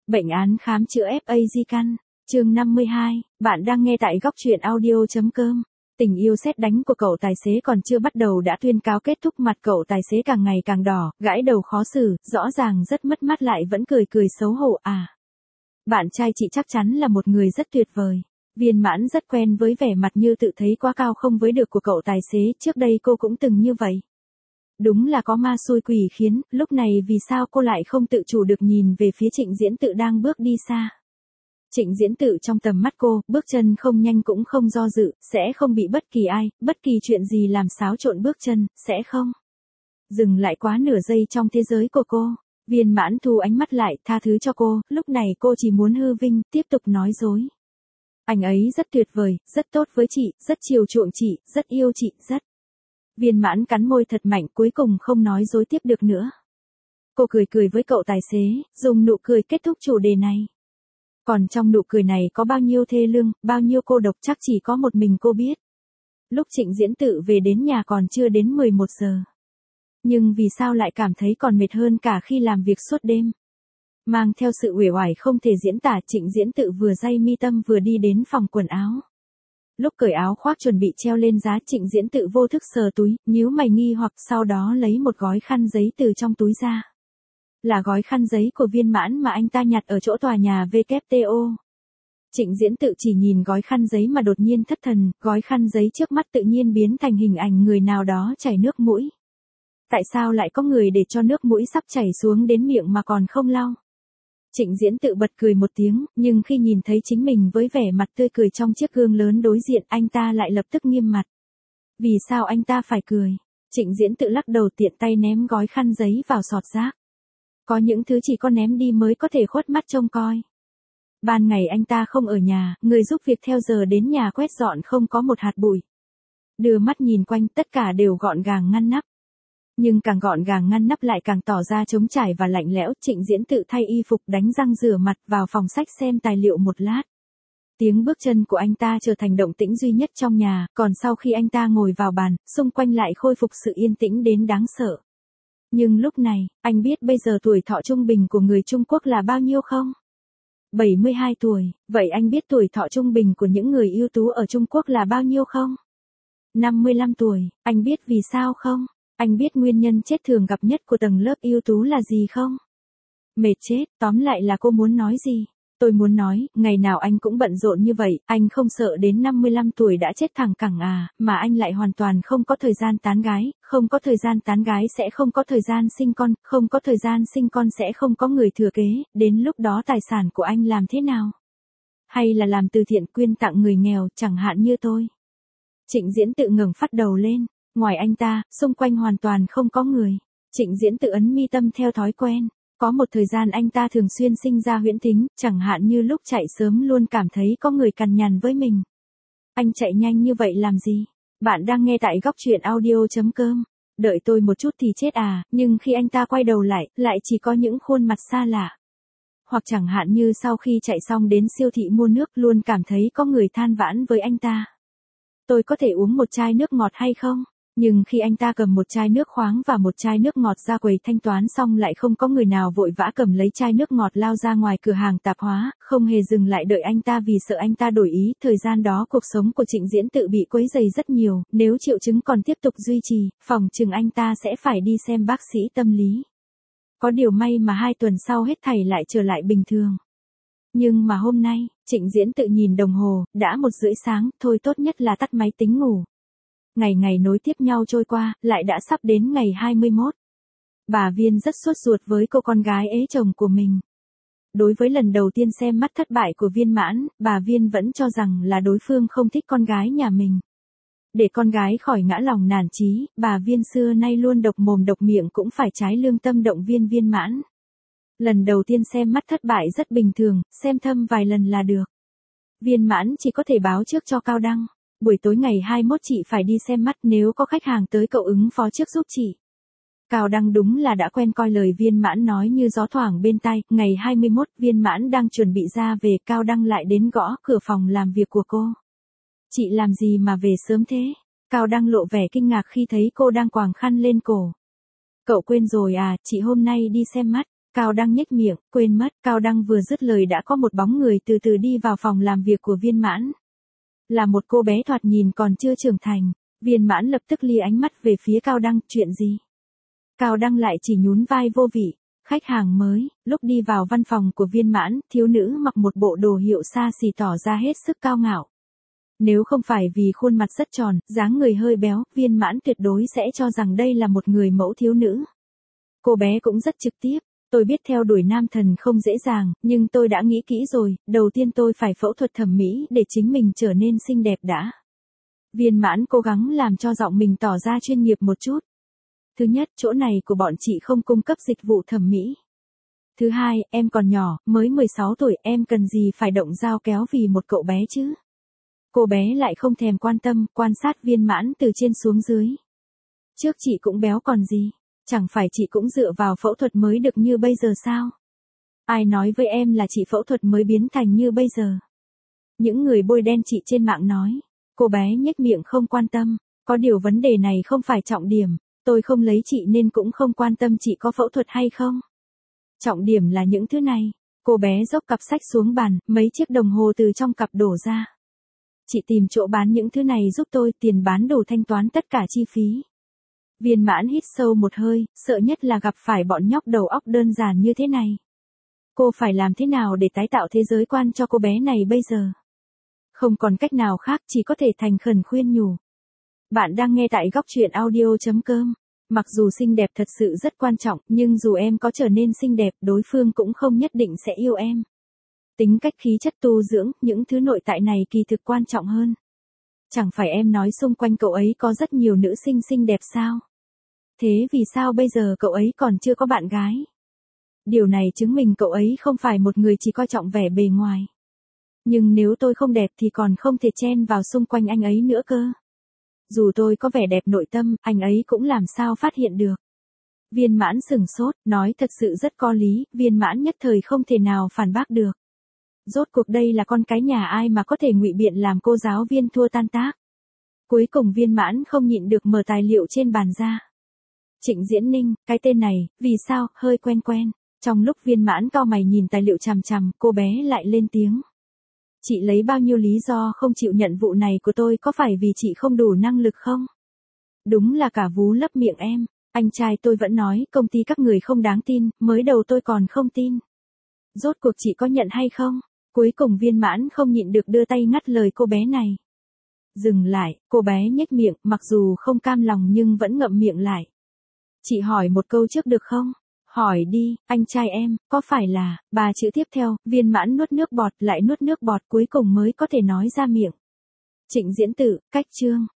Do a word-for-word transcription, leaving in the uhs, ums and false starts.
Bệnh án khám chữa ép a di căn, chương năm mươi hai, bạn đang nghe tại góc truyện audio.com. Tình yêu sét đánh của cậu tài xế còn chưa bắt đầu đã tuyên cáo kết thúc, mặt cậu tài xế càng ngày càng đỏ, gãi đầu khó xử, rõ ràng rất mất mát lại vẫn cười cười xấu hổ à. Bạn trai chị chắc chắn là một người rất tuyệt vời. Viên Mãn rất quen với vẻ mặt như tự thấy quá cao không với được của cậu tài xế, trước đây cô cũng từng như vậy. Đúng là có ma xui quỷ khiến, lúc này vì sao cô lại không tự chủ được nhìn về phía Trịnh Diễn Tự đang bước đi xa. Trịnh Diễn Tự trong tầm mắt cô, bước chân không nhanh cũng không do dự, sẽ không bị bất kỳ ai, bất kỳ chuyện gì làm xáo trộn bước chân, sẽ không dừng lại quá nửa giây trong thế giới của cô. Viên Mãn thu ánh mắt lại, tha thứ cho cô, lúc này cô chỉ muốn hư vinh, tiếp tục nói dối. Anh ấy rất tuyệt vời, rất tốt với chị, rất chiều chuộng chị, rất yêu chị, rất... Viên Mãn cắn môi thật mạnh, cuối cùng không nói dối tiếp được nữa. Cô cười cười với cậu tài xế, dùng nụ cười kết thúc chủ đề này. Còn trong nụ cười này có bao nhiêu thê lương, bao nhiêu cô độc chắc chỉ có một mình cô biết. Lúc Trịnh Diễn Tự về đến nhà còn chưa đến mười một giờ. Nhưng vì sao lại cảm thấy còn mệt hơn cả khi làm việc suốt đêm. Mang theo sự uể oải không thể diễn tả, Trịnh Diễn Tự vừa day mi tâm vừa đi đến phòng quần áo. Lúc cởi áo khoác chuẩn bị treo lên giá, Trịnh Diễn Tự vô thức sờ túi, nhíu mày nghi hoặc sau đó lấy một gói khăn giấy từ trong túi ra. Là gói khăn giấy của Viên Mãn mà anh ta nhặt ở chỗ tòa nhà vê kép tê o. Trịnh Diễn Tự chỉ nhìn gói khăn giấy mà đột nhiên thất thần, gói khăn giấy trước mắt tự nhiên biến thành hình ảnh người nào đó chảy nước mũi. Tại sao lại có người để cho nước mũi sắp chảy xuống đến miệng mà còn không lau? Trịnh Diễn Tự bật cười một tiếng, nhưng khi nhìn thấy chính mình với vẻ mặt tươi cười trong chiếc gương lớn đối diện, anh ta lại lập tức nghiêm mặt. Vì sao anh ta phải cười? Trịnh Diễn Tự lắc đầu tiện tay ném gói khăn giấy vào sọt rác. Có những thứ chỉ có ném đi mới có thể khuất mắt trông coi. Ban ngày anh ta không ở nhà, người giúp việc theo giờ đến nhà quét dọn không có một hạt bụi. Đưa mắt nhìn quanh, tất cả đều gọn gàng ngăn nắp. Nhưng càng gọn gàng ngăn nắp lại càng tỏ ra trống trải và lạnh lẽo. Trịnh Diễn Tự thay y phục, đánh răng rửa mặt, vào phòng sách xem tài liệu một lát. Tiếng bước chân của anh ta trở thành động tĩnh duy nhất trong nhà, còn sau khi anh ta ngồi vào bàn, xung quanh lại khôi phục sự yên tĩnh đến đáng sợ. Nhưng lúc này, anh biết bây giờ tuổi thọ trung bình của người Trung Quốc là bao nhiêu không? bảy mươi hai tuổi, vậy anh biết tuổi thọ trung bình của những người ưu tú ở Trung Quốc là bao nhiêu không? năm mươi lăm tuổi, anh biết vì sao không? Anh biết nguyên nhân chết thường gặp nhất của tầng lớp ưu tú là gì không? Mệt chết, tóm lại là cô muốn nói gì? Tôi muốn nói, ngày nào anh cũng bận rộn như vậy, anh không sợ đến năm mươi lăm tuổi đã chết thẳng cẳng à, mà anh lại hoàn toàn không có thời gian tán gái, không có thời gian tán gái sẽ không có thời gian sinh con, không có thời gian sinh con sẽ không có người thừa kế, đến lúc đó tài sản của anh làm thế nào? Hay là làm từ thiện quyên tặng người nghèo, chẳng hạn như tôi? Trịnh Diễn Tự ngẩng phát đầu lên, ngoài anh ta, xung quanh hoàn toàn không có người. Trịnh Diễn Tự ấn mi tâm theo thói quen. Có một thời gian anh ta thường xuyên sinh ra huyễn thính, chẳng hạn như lúc chạy sớm luôn cảm thấy có người cằn nhằn với mình. Anh chạy nhanh như vậy làm gì? Bạn đang nghe tại góc truyện audio.com. Đợi tôi một chút thì chết à, nhưng khi anh ta quay đầu lại, lại chỉ có những khuôn mặt xa lạ. Hoặc chẳng hạn như sau khi chạy xong đến siêu thị mua nước luôn cảm thấy có người than vãn với anh ta. Tôi có thể uống một chai nước ngọt hay không? Nhưng khi anh ta cầm một chai nước khoáng và một chai nước ngọt ra quầy thanh toán xong lại không có người nào vội vã cầm lấy chai nước ngọt lao ra ngoài cửa hàng tạp hóa, không hề dừng lại đợi anh ta vì sợ anh ta đổi ý. Thời gian đó cuộc sống của Trịnh Diễn Tự bị quấy rầy rất nhiều, nếu triệu chứng còn tiếp tục duy trì, phòng chừng anh ta sẽ phải đi xem bác sĩ tâm lý. Có điều may mà hai tuần sau hết thảy lại trở lại bình thường. Nhưng mà hôm nay, Trịnh Diễn Tự nhìn đồng hồ, đã một rưỡi sáng, thôi tốt nhất là tắt máy tính ngủ. Ngày ngày nối tiếp nhau trôi qua, lại đã sắp đến ngày hai mươi mốt. Bà Viên rất sốt ruột với cô con gái ế chồng của mình. Đối với lần đầu tiên xem mắt thất bại của Viên Mãn, bà Viên vẫn cho rằng là đối phương không thích con gái nhà mình. Để con gái khỏi ngã lòng nản chí, bà Viên xưa nay luôn độc mồm độc miệng cũng phải trái lương tâm động viên Viên Mãn. Lần đầu tiên xem mắt thất bại rất bình thường, xem thâm vài lần là được. Viên Mãn chỉ có thể báo trước cho Cao Đăng. Buổi tối ngày hai mươi mốt chị phải đi xem mắt, nếu có khách hàng tới cậu ứng phó trước giúp chị. Cao Đăng đúng là đã quen coi lời Viên Mãn nói như gió thoảng bên tai. Ngày hai mươi mốt, Viên Mãn đang chuẩn bị ra về, Cao Đăng lại đến gõ cửa phòng làm việc của cô. Chị làm gì mà về sớm thế? Cao Đăng lộ vẻ kinh ngạc khi thấy cô đang quàng khăn lên cổ. Cậu quên rồi à, chị hôm nay đi xem mắt. Cao Đăng nhếch miệng, quên mất, Cao Đăng vừa dứt lời đã có một bóng người từ từ đi vào phòng làm việc của Viên Mãn. Là một cô bé thoạt nhìn còn chưa trưởng thành, Viên Mãn lập tức lia ánh mắt về phía Cao Đăng, chuyện gì? Cao Đăng lại chỉ nhún vai vô vị, khách hàng mới. Lúc đi vào văn phòng của Viên Mãn, thiếu nữ mặc một bộ đồ hiệu xa xỉ tỏ ra hết sức cao ngạo. Nếu không phải vì khuôn mặt rất tròn, dáng người hơi béo, Viên Mãn tuyệt đối sẽ cho rằng đây là một người mẫu thiếu nữ. Cô bé cũng rất trực tiếp, tôi biết theo đuổi nam thần không dễ dàng, nhưng tôi đã nghĩ kỹ rồi, đầu tiên tôi phải phẫu thuật thẩm mỹ để chính mình trở nên xinh đẹp đã. Viên Mãn cố gắng làm cho giọng mình tỏ ra chuyên nghiệp một chút. Thứ nhất, chỗ này của bọn chị không cung cấp dịch vụ thẩm mỹ. Thứ hai, em còn nhỏ, mới mười sáu tuổi, em cần gì phải động dao kéo vì một cậu bé chứ? Cô bé lại không thèm quan tâm, quan sát Viên Mãn từ trên xuống dưới. Trước chị cũng béo còn gì, chẳng phải chị cũng dựa vào phẫu thuật mới được như bây giờ sao? Ai nói với em là chị phẫu thuật mới biến thành như bây giờ? Những người bôi đen chị trên mạng nói. Cô bé nhếch miệng không quan tâm, có điều vấn đề này không phải trọng điểm, tôi không lấy chị nên cũng không quan tâm chị có phẫu thuật hay không. Trọng điểm là những thứ này. Cô bé dốc cặp sách xuống bàn, mấy chiếc đồng hồ từ trong cặp đổ ra. Chị tìm chỗ bán những thứ này giúp tôi, tiền bán đủ thanh toán tất cả chi phí. Viên Mãn hít sâu một hơi, sợ nhất là gặp phải bọn nhóc đầu óc đơn giản như thế này. Cô phải làm thế nào để tái tạo thế giới quan cho cô bé này bây giờ? Không còn cách nào khác, chỉ có thể thành khẩn khuyên nhủ. Bạn đang nghe tại góc truyện audio chấm com. Mặc dù xinh đẹp thật sự rất quan trọng, nhưng dù em có trở nên xinh đẹp, đối phương cũng không nhất định sẽ yêu em. Tính cách, khí chất, tu dưỡng, những thứ nội tại này kỳ thực quan trọng hơn. Chẳng phải em nói xung quanh cậu ấy có rất nhiều nữ sinh xinh đẹp sao? Thế vì sao bây giờ cậu ấy còn chưa có bạn gái? Điều này chứng minh cậu ấy không phải một người chỉ coi trọng vẻ bề ngoài. Nhưng nếu tôi không đẹp thì còn không thể chen vào xung quanh anh ấy nữa cơ. Dù tôi có vẻ đẹp nội tâm, anh ấy cũng làm sao phát hiện được. Viên Mãn sửng sốt, nói thật sự rất có lý, Viên Mãn nhất thời không thể nào phản bác được. Rốt cuộc đây là con cái nhà ai mà có thể ngụy biện làm cô giáo viên thua tan tác. Cuối cùng Viên Mãn không nhịn được mở tài liệu trên bàn ra. Trịnh Diễn Ninh, cái tên này, vì sao, hơi quen quen. Trong lúc Viên Mãn cau mày nhìn tài liệu chằm chằm, cô bé lại lên tiếng. Chị lấy bao nhiêu lý do không chịu nhận vụ này của tôi, có phải vì chị không đủ năng lực không? Đúng là cả vú lấp miệng em, anh trai tôi vẫn nói công ty các người không đáng tin, mới đầu tôi còn không tin. Rốt cuộc chị có nhận hay không? Cuối cùng Viên Mãn không nhịn được đưa tay ngắt lời cô bé này. Dừng lại, cô bé nhếch miệng, mặc dù không cam lòng nhưng vẫn ngậm miệng lại. Chị hỏi một câu trước được không? Hỏi đi, anh trai em, có phải là, ba chữ tiếp theo, Viên Mãn nuốt nước bọt lại nuốt nước bọt cuối cùng mới có thể nói ra miệng. Trịnh Diễn Tự, cách chương.